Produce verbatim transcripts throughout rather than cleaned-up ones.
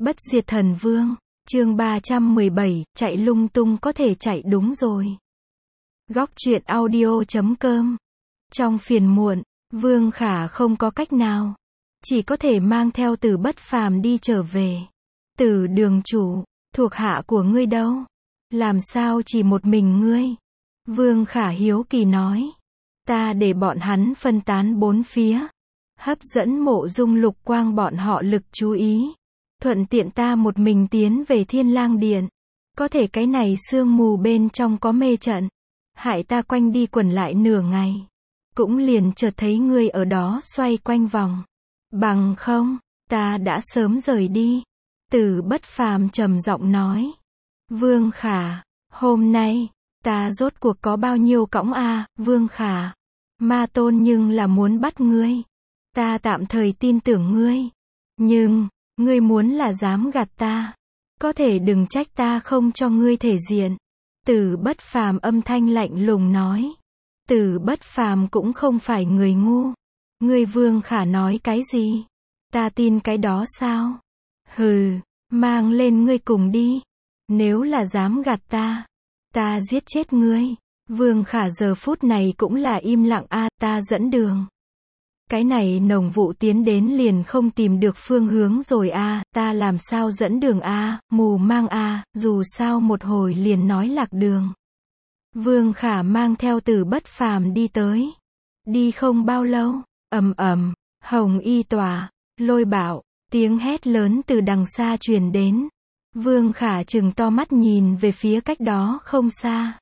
Bất diệt thần vương, chương ba trăm mười bảy, chạy lung tung có thể chạy đúng rồi. Góc truyện audio chấm com. Trong phiền muộn, Vương Khả không có cách nào, chỉ có thể mang theo Tử Bất Phàm đi trở về. Tử đường chủ, thuộc hạ của ngươi đâu? Làm sao chỉ một mình ngươi? Vương Khả hiếu kỳ nói. Ta để bọn hắn phân tán bốn phía, hấp dẫn Mộ Dung Lục Quang bọn họ lực chú ý. Thuận tiện ta một mình tiến về Thiên Lang Điện. Có thể cái này sương mù bên trong có mê trận, hại ta quanh đi quẩn lại nửa ngày. Cũng liền chợt thấy ngươi ở đó xoay quanh vòng. Bằng không, ta đã sớm rời đi. Tử Bất Phàm trầm giọng nói. Vương Khả, hôm nay, ta rốt cuộc có bao nhiêu cõng a, à, Vương Khả. Ma Tôn nhưng là muốn bắt ngươi. Ta tạm thời tin tưởng ngươi. Nhưng, ngươi muốn là dám gạt ta. Có thể đừng trách ta không cho ngươi thể diện. Tử Bất Phàm âm thanh lạnh lùng nói. Tử Bất Phàm cũng không phải người ngu. Ngươi Vương Khả nói cái gì? Ta tin cái đó sao? Hừ, mang lên ngươi cùng đi. Nếu là dám gạt ta, ta giết chết ngươi. Vương Khả giờ phút này cũng là im lặng a, à, ta dẫn đường. Cái này nồng vụ tiến đến liền không tìm được phương hướng rồi a, à, ta làm sao dẫn đường a, à, mù mang a, à, dù sao một hồi liền nói lạc đường. Vương Khả mang theo Tử Bất Phàm đi tới. Đi không bao lâu, ầm ầm, hồng y tỏa, lôi bạo, tiếng hét lớn từ đằng xa truyền đến. Vương Khả trừng to mắt nhìn về phía cách đó không xa.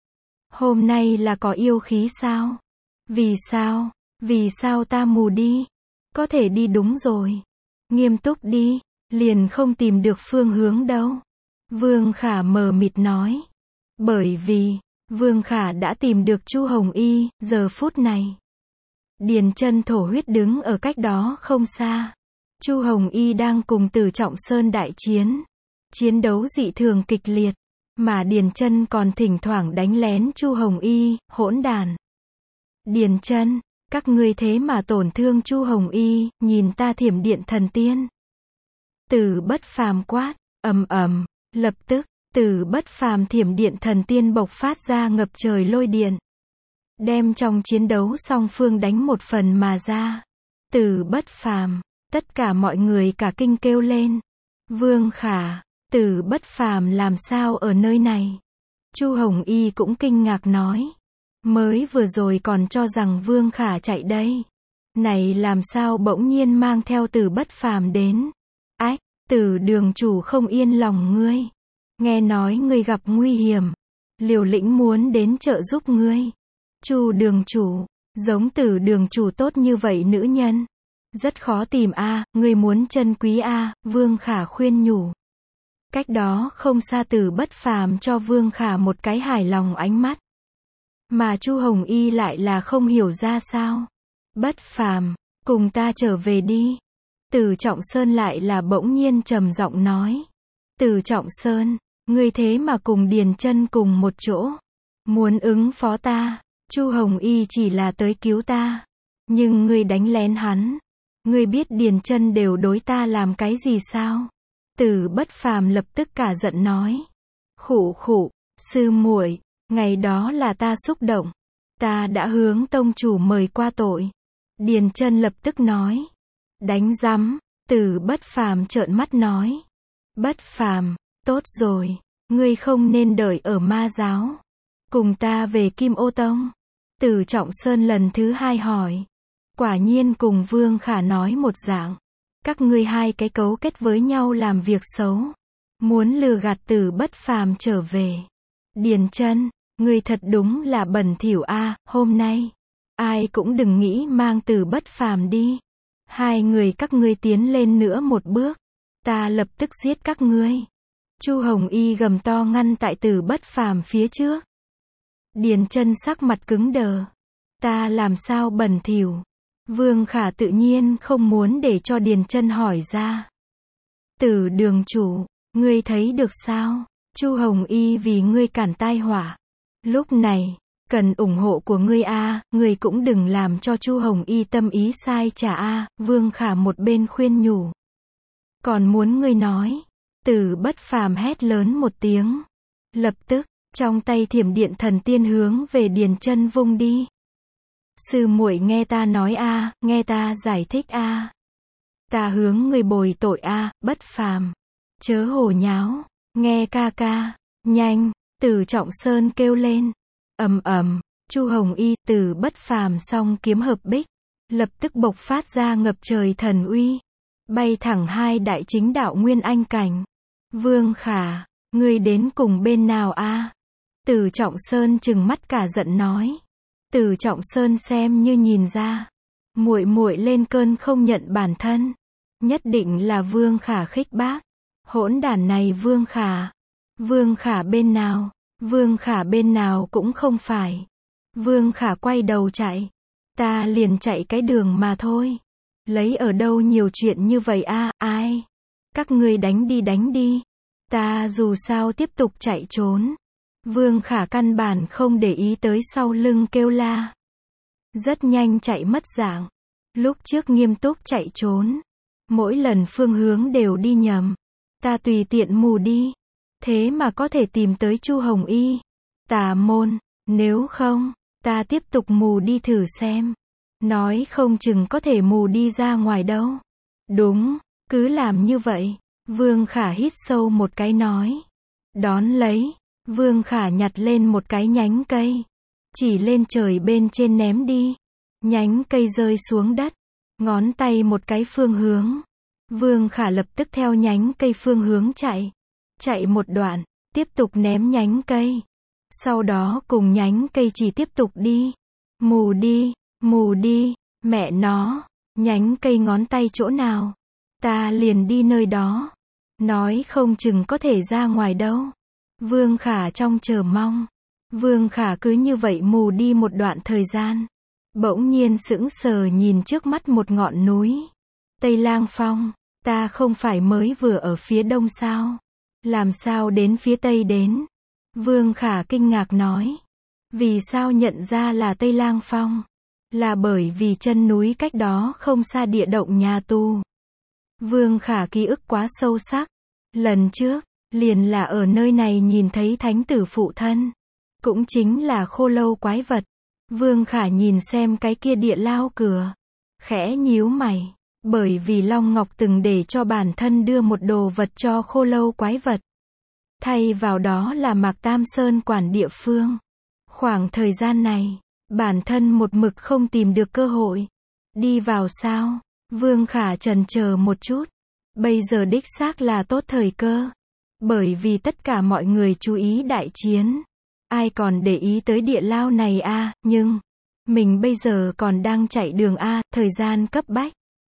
Hôm nay là có yêu khí sao? Vì sao? Vì sao ta mù đi? Có thể đi đúng rồi. Nghiêm túc đi, liền không tìm được phương hướng đâu. Vương Khả mờ mịt nói. Bởi vì, Vương Khả đã tìm được Chu Hồng Y, giờ phút này. Điền Chân thổ huyết đứng ở cách đó không xa. Chu Hồng Y đang cùng Tử Trọng Sơn đại chiến. Chiến đấu dị thường kịch liệt. Mà Điền Chân còn thỉnh thoảng đánh lén Chu Hồng Y, hỗn đàn. Điền Chân, các ngươi thế mà tổn thương Chu Hồng Y, nhìn ta thiểm điện thần tiên. Tử Bất Phàm quát, ầm ầm, lập tức, Tử Bất Phàm thiểm điện thần tiên bộc phát ra ngập trời lôi điện. Đem trong chiến đấu song phương đánh một phần mà ra. Tử Bất Phàm, tất cả mọi người cả kinh kêu lên. Vương Khả, Tử Bất Phàm làm sao ở nơi này? Chu Hồng Y cũng kinh ngạc nói. Mới vừa rồi còn cho rằng Vương Khả chạy đây. Này làm sao bỗng nhiên mang theo Tử Bất Phàm đến? Ách, Tử đường chủ không yên lòng ngươi. Nghe nói ngươi gặp nguy hiểm. Liều lĩnh muốn đến trợ giúp ngươi. Chu đường chủ, giống Tử đường chủ tốt như vậy nữ nhân. Rất khó tìm a, à, ngươi muốn chân quý a, à, Vương Khả khuyên nhủ. Cách đó không xa Tử Bất Phàm cho Vương Khả một cái hài lòng ánh mắt. Mà Chu Hồng Y lại là không hiểu ra sao. Bất Phàm, cùng ta trở về đi. Tử Trọng Sơn lại là bỗng nhiên trầm giọng nói. Tử Trọng Sơn, ngươi thế mà cùng Điền Chân cùng một chỗ. Muốn ứng phó ta. Chu Hồng Y chỉ là tới cứu ta. Nhưng ngươi đánh lén hắn. Ngươi biết Điền Chân đều đối ta làm cái gì sao? Tử Bất Phàm lập tức cả giận nói. Khụ khụ, sư muội, ngày đó là ta xúc động. Ta đã hướng tông chủ mời qua tội. Điền Chân lập tức nói. Đánh rắm, Tử Bất Phàm trợn mắt nói. Bất Phàm, tốt rồi, ngươi không nên đợi ở ma giáo. Cùng ta về Kim Ô Tông. Tử Trọng Sơn lần thứ hai hỏi. Quả nhiên cùng Vương Khả nói một dạng. Các ngươi hai cái cấu kết với nhau làm việc xấu. Muốn lừa gạt Tử Bất Phàm trở về. Điền Chân, ngươi thật đúng là bẩn thỉu a, à, hôm nay. Ai cũng đừng nghĩ mang Tử Bất Phàm đi. Hai người các ngươi tiến lên nữa một bước. Ta lập tức giết các ngươi. Chu Hồng Y gầm to ngăn tại Tử Bất Phàm phía trước. Điền Chân sắc mặt cứng đờ. Ta làm sao bẩn thỉu? Vương Khả tự nhiên không muốn để cho Điền Chân hỏi ra. Tử đường chủ, ngươi thấy được sao? Chu Hồng Y vì ngươi cản tai họa. Lúc này, cần ủng hộ của ngươi a, à, ngươi cũng đừng làm cho Chu Hồng Y tâm ý sai trả a, à, Vương Khả một bên khuyên nhủ. Còn muốn ngươi nói. Từ Bất Phàm hét lớn một tiếng. Lập tức, trong tay thiểm điện thần tiên hướng về Điền Chân vung đi. Sư muội nghe ta nói a, nghe ta giải thích a. Ta hướng ngươi bồi tội a, Bất Phàm. Chớ hồ nháo, nghe ca ca, nhanh, Từ Trọng Sơn kêu lên. Ầm ầm, Chu Hồng Y, Từ Bất Phàm song kiếm hợp bích, lập tức bộc phát ra ngập trời thần uy, bay thẳng hai đại chính đạo nguyên anh cảnh. Vương Khả, ngươi đến cùng bên nào a? Từ Trọng Sơn trừng mắt cả giận nói. Từ Trọng Sơn xem như nhìn ra, muội muội lên cơn không nhận bản thân, nhất định là Vương Khả khích bác. Hỗn đản này Vương Khả. Vương Khả bên nào? Vương Khả bên nào cũng không phải. Vương Khả quay đầu chạy. Ta liền chạy cái đường mà thôi. Lấy ở đâu nhiều chuyện như vậy a, ai? Các ngươi đánh đi đánh đi. Ta dù sao tiếp tục chạy trốn. Vương Khả căn bản không để ý tới sau lưng kêu la. Rất nhanh chạy mất dạng. Lúc trước nghiêm túc chạy trốn. Mỗi lần phương hướng đều đi nhầm. Ta tùy tiện mù đi. Thế mà có thể tìm tới Chu Hồng Y. Tà môn, nếu không, ta tiếp tục mù đi thử xem. Nói không chừng có thể mù đi ra ngoài đâu. Đúng, cứ làm như vậy. Vương Khả hít sâu một cái nói. Đón lấy, Vương Khả nhặt lên một cái nhánh cây. Chỉ lên trời bên trên ném đi. Nhánh cây rơi xuống đất. Ngón tay một cái phương hướng. Vương Khả lập tức theo nhánh cây phương hướng chạy. Chạy một đoạn, tiếp tục ném nhánh cây. Sau đó cùng nhánh cây chỉ tiếp tục đi. Mù đi, mù đi, mẹ nó, nhánh cây ngón tay chỗ nào? Ta liền đi nơi đó. Nói không chừng có thể ra ngoài đâu. Vương Khả trong chờ mong. Vương Khả cứ như vậy mù đi một đoạn thời gian. Bỗng nhiên sững sờ nhìn trước mắt một ngọn núi. Tây Lang Phong, ta không phải mới vừa ở phía đông sao? Làm sao đến phía tây đến? Vương Khả kinh ngạc nói. Vì sao nhận ra là Tây Lang Phong? Là bởi vì chân núi cách đó không xa địa động nhà tù. Vương Khả ký ức quá sâu sắc. Lần trước, liền là ở nơi này nhìn thấy thánh tử phụ thân. Cũng chính là khô lâu quái vật. Vương Khả nhìn xem cái kia địa lao cửa. Khẽ nhíu mày. Bởi vì Long Ngọc từng để cho bản thân đưa một đồ vật cho khô lâu quái vật. Thay vào đó là Mạc Tam Sơn quản địa phương. Khoảng thời gian này, bản thân một mực không tìm được cơ hội. Đi vào sao? Vương Khả chần chờ một chút. Bây giờ đích xác là tốt thời cơ. Bởi vì tất cả mọi người chú ý đại chiến. Ai còn để ý tới địa lao này a, nhưng mình bây giờ còn đang chạy đường a, thời gian cấp bách.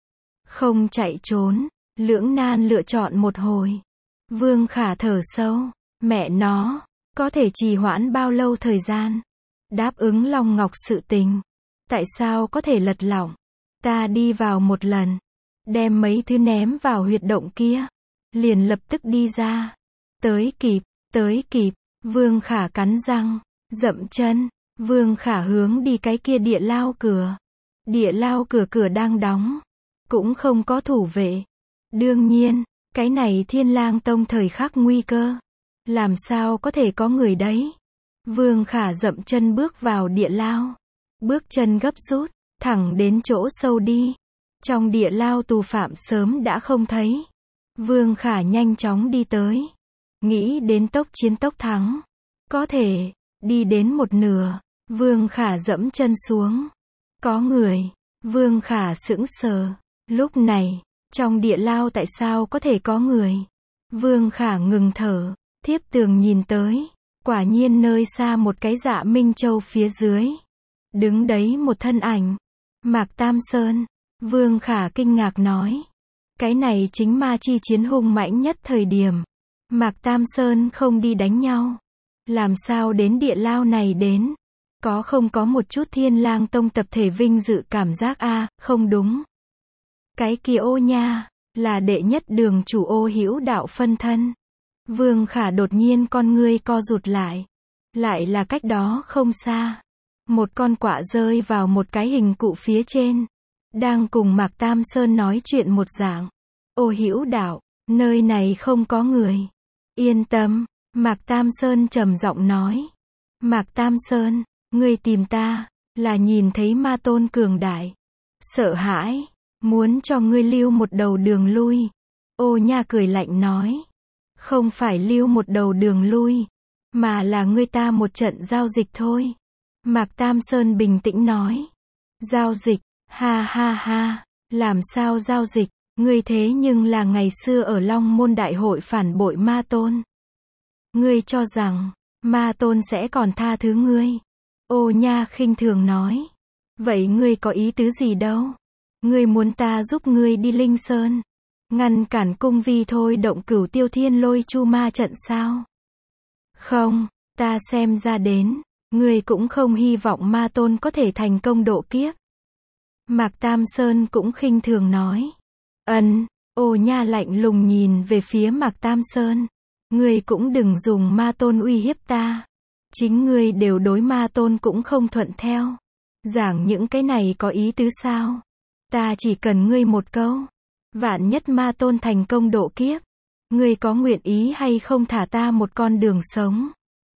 Không chạy trốn, lưỡng nan lựa chọn một hồi. Vương Khả thở sâu, mẹ nó, có thể trì hoãn bao lâu thời gian? Đáp ứng Long Ngọc sự tình. Tại sao có thể lật lỏng? Ta đi vào một lần, đem mấy thứ ném vào huyệt động kia, liền lập tức đi ra. Tới kịp, tới kịp, Vương Khả cắn răng, dậm chân, Vương Khả hướng đi cái kia địa lao cửa. Địa lao cửa cửa đang đóng, cũng không có thủ vệ. Đương nhiên, cái này Thiên Lang Tông thời khắc nguy cơ, làm sao có thể có người đấy? Vương Khả dậm chân bước vào địa lao, bước chân gấp rút, thẳng đến chỗ sâu đi. Trong địa lao tù phạm sớm đã không thấy. Vương Khả nhanh chóng đi tới, nghĩ đến tốc chiến tốc thắng. Có thể, đi đến một nửa, Vương Khả dẫm chân xuống. Có người, Vương Khả sững sờ. Lúc này, trong địa lao tại sao có thể có người? Vương Khả ngừng thở, thiếp tường nhìn tới. Quả nhiên nơi xa một cái Dạ Minh Châu phía dưới. Đứng đấy một thân ảnh. Mạc Tam Sơn. Vương Khả kinh ngạc nói. Cái này chính ma chi chiến hung mãnh nhất thời điểm. Mạc Tam Sơn không đi đánh nhau. Làm sao đến địa lao này đến? Có không có một chút Thiên Lang Tông tập thể vinh dự cảm giác a, à, không đúng. Cái kia ô nha, là đệ nhất đường chủ Ô Hữu Đạo phân thân. Vương Khả đột nhiên con ngươi co rụt lại. Lại là cách đó không xa. Một con quạ rơi vào một cái hình cụ phía trên. Đang cùng Mạc Tam Sơn nói chuyện một dạng. Ô Hữu Đạo, nơi này không có người. Yên tâm, Mạc Tam Sơn trầm giọng nói. Mạc Tam Sơn, ngươi tìm ta, là nhìn thấy ma tôn cường đại. Sợ hãi, muốn cho ngươi lưu một đầu đường lui. Ô Nha cười lạnh nói. Không phải lưu một đầu đường lui, mà là ngươi ta một trận giao dịch thôi. Mạc Tam Sơn bình tĩnh nói. Giao dịch, ha ha ha, làm sao giao dịch, ngươi thế nhưng là ngày xưa ở Long Môn Đại hội phản bội ma tôn. Ngươi cho rằng, ma tôn sẽ còn tha thứ ngươi. Ô Nha khinh thường nói. Vậy ngươi có ý tứ gì đâu? Ngươi muốn ta giúp ngươi đi Linh Sơn, ngăn cản cung vi thôi động Cửu Tiêu Thiên Lôi Chu Ma trận sao? Không, ta xem ra đến, ngươi cũng không hy vọng ma tôn có thể thành công độ kiếp. Mạc Tam Sơn cũng khinh thường nói. Ân, Ô Nha lạnh lùng nhìn về phía Mạc Tam Sơn. Ngươi cũng đừng dùng ma tôn uy hiếp ta. Chính ngươi đều đối ma tôn cũng không thuận theo. Giảng những cái này có ý tứ sao? Ta chỉ cần ngươi một câu. Vạn nhất ma tôn thành công độ kiếp. Ngươi có nguyện ý hay không thả ta một con đường sống?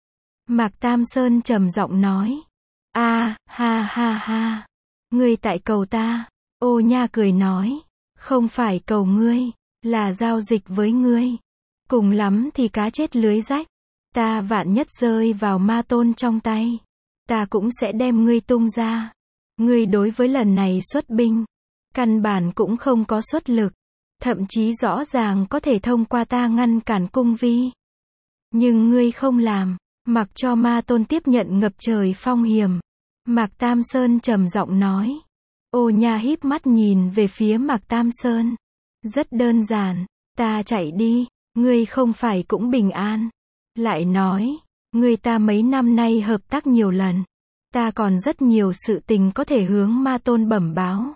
Mạc Tam Sơn trầm giọng nói. A, ha ha ha. Ngươi tại cầu ta. Ô Nha cười nói. Không phải cầu ngươi, là giao dịch với ngươi. Cùng lắm thì cá chết lưới rách. Ta vạn nhất rơi vào ma tôn trong tay. Ta cũng sẽ đem ngươi tung ra. Ngươi đối với lần này xuất binh. Căn bản cũng không có xuất lực. Thậm chí rõ ràng có thể thông qua ta ngăn cản cung vi. Nhưng ngươi không làm. Mặc cho ma tôn tiếp nhận ngập trời phong hiểm. Mạc Tam Sơn trầm giọng nói. Ô Nha híp mắt nhìn về phía Mạc Tam Sơn. Rất đơn giản. Ta chạy đi. Ngươi không phải cũng bình an. Lại nói. Ngươi ta mấy năm nay hợp tác nhiều lần. Ta còn rất nhiều sự tình có thể hướng ma tôn bẩm báo.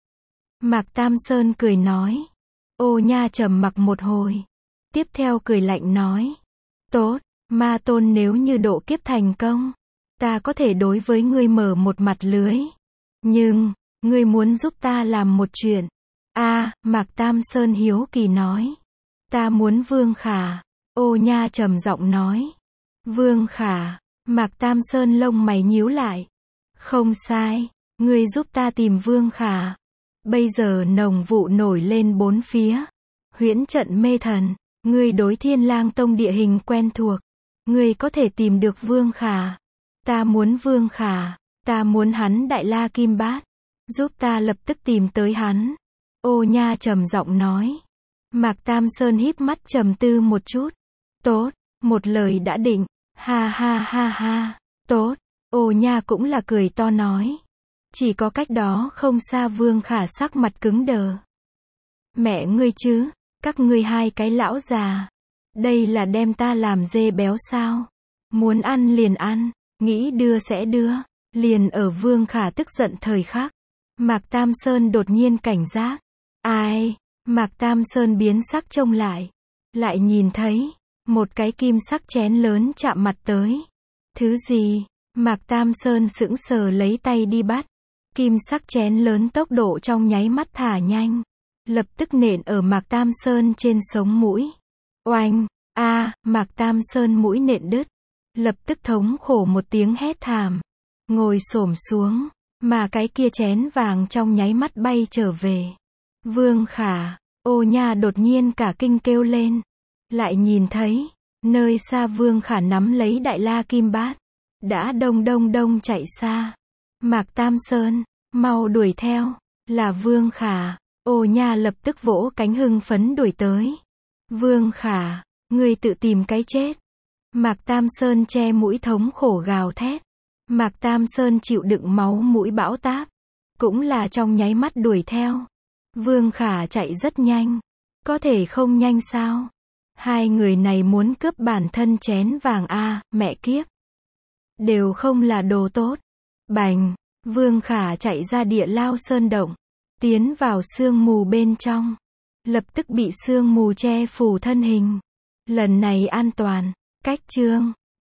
Mạc Tam Sơn cười nói. Ô Nha trầm mặc một hồi. Tiếp theo cười lạnh nói. Tốt, ma tôn nếu như độ kiếp thành công. Ta có thể đối với ngươi mở một mặt lưới. Nhưng, ngươi muốn giúp ta làm một chuyện. A, à, Mạc Tam Sơn hiếu kỳ nói. Ta muốn Vương Khả. Ô Nha trầm giọng nói. Vương Khả. Mạc Tam Sơn lông mày nhíu lại. Không sai, ngươi giúp ta tìm Vương Khả. Bây giờ nồng vụ nổi lên bốn phía. Huyễn trận mê thần. Ngươi đối Thiên Lang Tông địa hình quen thuộc. Ngươi có thể tìm được Vương Khả. Ta muốn Vương Khả. Ta muốn hắn Đại La Kim Bát. Giúp ta lập tức tìm tới hắn. Ô Nha trầm giọng nói. Mạc Tam Sơn híp mắt trầm tư một chút. Tốt, một lời đã định. Ha ha ha ha. Tốt, Ô Nha cũng là cười to nói. Chỉ có cách đó không xa Vương Khả sắc mặt cứng đờ. Mẹ ngươi chứ, các ngươi hai cái lão già. Đây là đem ta làm dê béo sao? Muốn ăn liền ăn, nghĩ đưa sẽ đưa. Liền ở Vương Khả tức giận thời khắc. Mạc Tam Sơn đột nhiên cảnh giác. Ai? Mạc Tam Sơn biến sắc trông lại. Lại nhìn thấy. Một cái kim sắc chén lớn chạm mặt tới. Thứ gì? Mạc Tam Sơn sững sờ lấy tay đi bắt. Kim sắc chén lớn tốc độ trong nháy mắt thả nhanh. Lập tức nện ở Mạc Tam Sơn trên sống mũi. Oanh! A, à, Mạc Tam Sơn mũi nện đứt. Lập tức thống khổ một tiếng hét thảm. Ngồi xổm xuống. Mà cái kia chén vàng trong nháy mắt bay trở về. Vương Khả! Ô Nha đột nhiên cả kinh kêu lên. Lại nhìn thấy. Nơi xa Vương Khả nắm lấy Đại La Kim Bát. Đã đông đông đông chạy xa. Mạc Tam Sơn, mau đuổi theo. Là Vương Khả. Ô Nha lập tức vỗ cánh hưng phấn đuổi tới. Vương Khả, ngươi tự tìm cái chết. Mạc Tam Sơn che mũi thống khổ gào thét. Mạc Tam Sơn chịu đựng máu mũi bão táp. Cũng là trong nháy mắt đuổi theo. Vương Khả chạy rất nhanh. Có thể không nhanh sao? Hai người này muốn cướp bản thân chén vàng a, mẹ kiếp. Đều không là đồ tốt. Bành, Vương Khả chạy ra địa lao sơn động. Tiến vào sương mù bên trong. Lập tức bị sương mù che phủ thân hình. Lần này an toàn. Cách chương